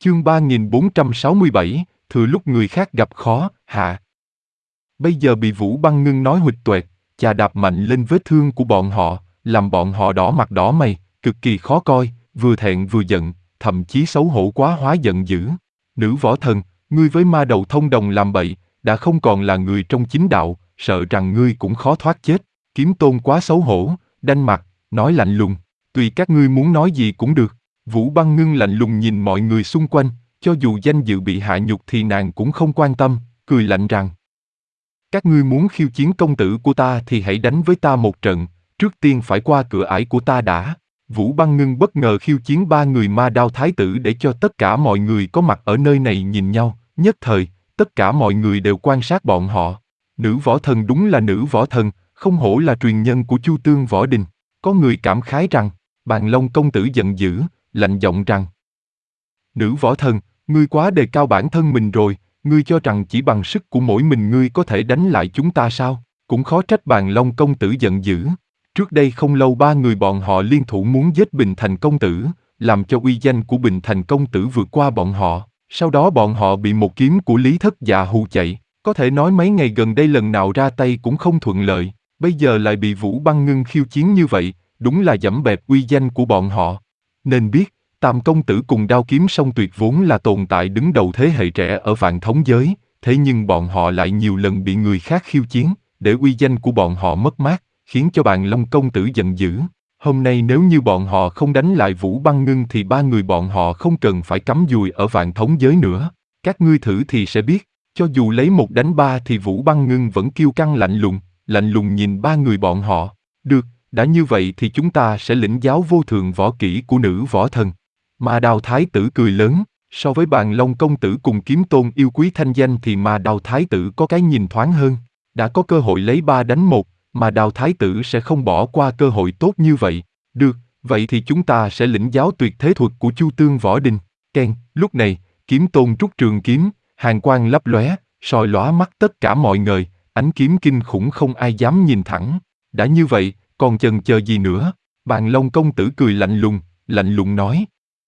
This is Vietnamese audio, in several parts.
Chương 3467, thừa lúc người khác gặp khó, hạ. Bây giờ bị Vũ Băng Ngưng nói huỵch toẹt, chà đạp mạnh lên vết thương của bọn họ, làm bọn họ đỏ mặt đỏ mày, cực kỳ khó coi, vừa thẹn vừa giận, thậm chí xấu hổ quá hóa giận dữ. Nữ võ thần, ngươi với ma đầu thông đồng làm bậy, đã không còn là người trong chính đạo, sợ rằng ngươi cũng khó thoát chết. Kiếm Tôn quá xấu hổ, đanh mặt, nói lạnh lùng, tùy các ngươi muốn nói gì cũng được. Vũ Băng Ngưng lạnh lùng nhìn mọi người xung quanh, cho dù danh dự bị hạ nhục thì nàng cũng không quan tâm, cười lạnh rằng: các ngươi muốn khiêu chiến công tử của ta thì hãy đánh với ta một trận, trước tiên phải qua cửa ải của ta đã. Vũ Băng Ngưng bất ngờ khiêu chiến ba người ma đao thái tử để cho tất cả mọi người có mặt ở nơi này nhìn nhau, nhất thời, tất cả mọi người đều quan sát bọn họ. Nữ võ thần đúng là nữ võ thần, không hổ là truyền nhân của Chu Tương Võ Đình. Có người cảm khái rằng, Bàn Long công tử giận dữ, lạnh giọng rằng: nữ võ thần, ngươi quá đề cao bản thân mình rồi, ngươi cho rằng chỉ bằng sức của mỗi mình ngươi có thể đánh lại chúng ta sao? Cũng khó trách Bàn Long công tử giận dữ. Trước đây không lâu ba người bọn họ liên thủ muốn giết Bình Thành công tử, làm cho uy danh của Bình Thành công tử vượt qua bọn họ. Sau đó bọn họ bị một kiếm của Lý Thất Dạ hù chạy. Có thể nói mấy ngày gần đây lần nào ra tay cũng không thuận lợi. Bây giờ lại bị Vũ Băng Ngưng khiêu chiến như vậy, đúng là giẫm bẹp uy danh của bọn họ. Nên biết, Tam công tử cùng Đao Kiếm Song Tuyệt vốn là tồn tại đứng đầu thế hệ trẻ ở Vạn Thống giới, thế nhưng bọn họ lại nhiều lần bị người khác khiêu chiến, để uy danh của bọn họ mất mát, khiến cho Bàn Long công tử giận dữ. Hôm nay nếu như bọn họ không đánh lại Vũ Băng Ngưng thì ba người bọn họ không cần phải cắm dùi ở Vạn Thống giới nữa. Các ngươi thử thì sẽ biết, cho dù lấy một đánh ba thì Vũ Băng Ngưng vẫn kiêu căng lạnh lùng nhìn ba người bọn họ. Được, đã như vậy thì chúng ta sẽ lĩnh giáo vô thượng võ kỹ của nữ võ thần. Ma Đao thái tử cười lớn, so với Bàn Long công tử cùng Kiếm Tôn yêu quý thanh danh thì Ma Đao thái tử có cái nhìn thoáng hơn. Đã có cơ hội lấy 3 đánh 1, Ma Đao thái tử sẽ không bỏ qua cơ hội tốt như vậy. Được, vậy thì chúng ta sẽ lĩnh giáo tuyệt thế thuật của Chu Tương Võ Đình. Keng, lúc này, Kiếm Tôn rút trường kiếm, hàn quang lấp lóe, soi lóa mắt tất cả mọi người, ánh kiếm kinh khủng không ai dám nhìn thẳng. Đã như vậy, còn chần chờ gì nữa? Bàn Long công tử cười lạnh lùng nói: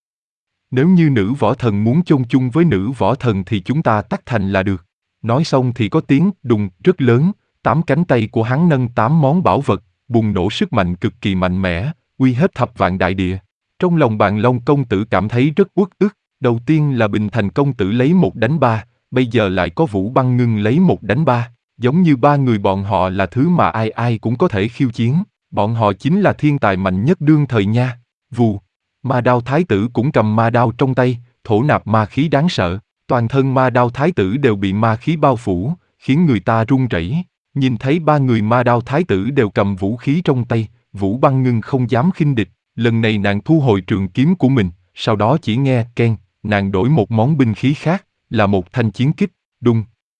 nếu như nữ võ thần muốn chôn chung với nữ võ thần thì chúng ta tắt thành là được. Nói xong thì có tiếng đùng rất lớn, 8 cánh tay của hắn nâng 8 món bảo vật, bùng nổ sức mạnh cực kỳ mạnh mẽ, uy hết thập vạn đại địa. Trong lòng Bàn Long công tử cảm thấy rất uất ức, đầu tiên là Bình Thành công tử lấy 1 đánh 3, bây giờ lại có Vũ Băng Ngưng lấy 1 đánh 3, giống như ba người bọn họ là thứ mà ai ai cũng có thể khiêu chiến, bọn họ chính là thiên tài mạnh nhất đương thời nha. Vù. Ma Đao thái tử cũng cầm ma đao trong tay, thổ nạp ma khí đáng sợ, toàn thân Ma Đao thái tử đều bị ma khí bao phủ, khiến người ta run rẩy. Nhìn thấy ba người Ma Đao thái tử đều cầm vũ khí trong tay, Vũ Băng Ngưng không dám khinh địch, lần này nàng thu hồi trường kiếm của mình, sau đó chỉ nghe keng, nàng đổi một món binh khí khác, là một thanh chiến kích, đùng.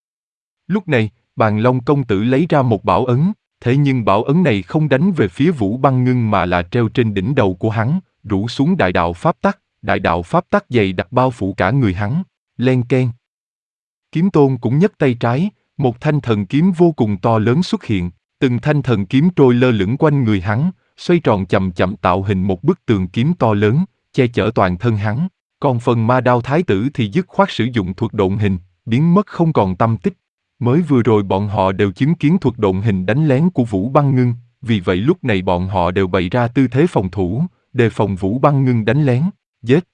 Lúc này, Bàn Long công tử lấy ra một bảo ấn, thế nhưng bảo ấn này không đánh về phía Vũ Băng Ngưng mà là treo trên đỉnh đầu của hắn, rủ xuống đại đạo pháp tắc dày đặc bao phủ cả người hắn. Len keng. Kiếm Tôn cũng nhấc tay trái, một thanh thần kiếm vô cùng to lớn xuất hiện, từng thanh thần kiếm trôi lơ lửng quanh người hắn, xoay tròn chậm chậm tạo hình một bức tường kiếm to lớn, che chở toàn thân hắn. Còn phần Ma Đao thái tử thì dứt khoát sử dụng thuật độn hình, biến mất không còn tăm tích. Mới vừa rồi bọn họ đều chứng kiến thuật độn hình đánh lén của Vũ Băng Ngưng, vì vậy lúc này bọn họ đều bày ra tư thế phòng thủ, đề phòng Vũ Băng Ngưng đánh lén. Giết!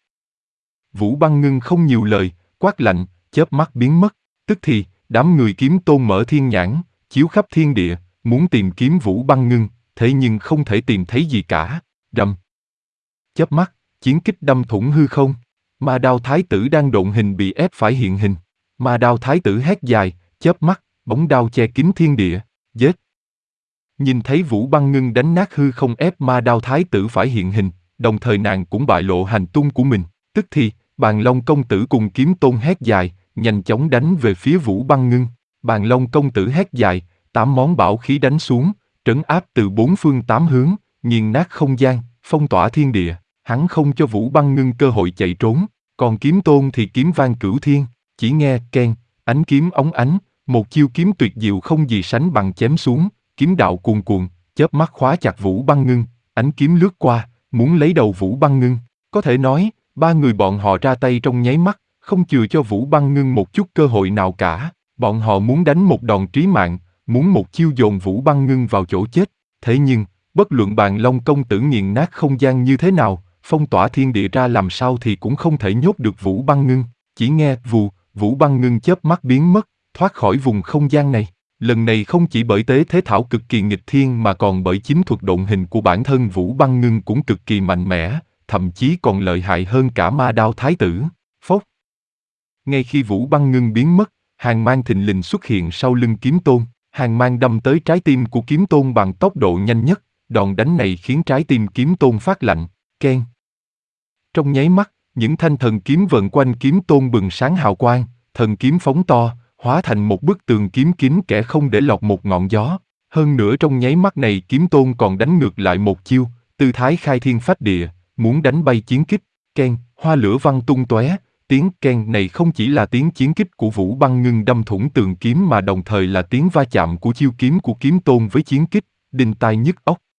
Vũ Băng Ngưng không nhiều lời, quát lạnh, chớp mắt biến mất. Tức thì, đám người Kiếm Tôn mở thiên nhãn, chiếu khắp thiên địa, muốn tìm kiếm Vũ Băng Ngưng, thế nhưng không thể tìm thấy gì cả. Rầm! Chớp mắt, chiến kích đâm thủng hư không. Ma Đao thái tử đang độn hình bị ép phải hiện hình. Ma Đao thái tử hét dài, chớp mắt, bóng đao che kín thiên địa. Giết! Nhìn thấy Vũ Băng Ngưng đánh nát hư không ép Ma Đao thái tử phải hiện hình, đồng thời nàng cũng bại lộ hành tung của mình. Tức thì, Bàn Long công tử cùng Kiếm Tôn hét dài, nhanh chóng đánh về phía Vũ Băng Ngưng. Bàn Long công tử hét dài, 8 món bảo khí đánh xuống, trấn áp từ 4 phương 8 hướng, nghiền nát không gian, phong tỏa thiên địa. Hắn không cho Vũ Băng Ngưng cơ hội chạy trốn, còn Kiếm Tôn thì kiếm vang cửu thiên, chỉ nghe keng, ánh kiếm óng ánh, một chiêu kiếm tuyệt diệu không gì sánh bằng chém xuống, kiếm đạo cuồn cuộn, chớp mắt khóa chặt Vũ Băng Ngưng, ánh kiếm lướt qua, muốn lấy đầu Vũ Băng Ngưng. Có thể nói, Ba người bọn họ ra tay trong nháy mắt, không chừa cho Vũ Băng Ngưng một chút cơ hội nào cả. Bọn họ muốn đánh một đòn trí mạng, muốn một chiêu dồn Vũ Băng Ngưng vào chỗ chết. Thế nhưng, bất luận Bàn Long công tử nghiền nát không gian như thế nào, phong tỏa thiên địa ra làm sao thì cũng không thể nhốt được Vũ Băng Ngưng. Chỉ nghe vù, Vũ Băng Ngưng chớp mắt biến mất, thoát khỏi vùng không gian này. Lần này không chỉ bởi tế thế thảo cực kỳ nghịch thiên mà còn bởi chính thuật độn hình của bản thân Vũ Băng Ngưng cũng cực kỳ mạnh mẽ, thậm chí còn lợi hại hơn cả ma đao thái tử. Phốc. Ngay khi Vũ Băng Ngưng biến mất, hàng mang thình lình xuất hiện sau lưng Kiếm Tôn. Hàng mang đâm tới trái tim của Kiếm Tôn bằng tốc độ nhanh nhất, đòn đánh này khiến trái tim Kiếm Tôn phát lạnh, keng. Trong nháy mắt, những thanh thần kiếm vần quanh Kiếm Tôn bừng sáng hào quang, thần kiếm phóng to, hóa thành một bức tường kiếm kín kẽ không để lọt một ngọn gió. Hơn nữa trong nháy mắt này Kiếm Tôn còn đánh ngược lại một chiêu, tư thái khai thiên phách địa, muốn đánh bay chiến kích, keng, hoa lửa văng tung tóe. Tiếng keng này không chỉ là tiếng chiến kích của Vũ Băng Ngưng đâm thủng tường kiếm mà đồng thời là tiếng va chạm của chiêu kiếm của Kiếm Tôn với chiến kích, đinh tai nhức óc.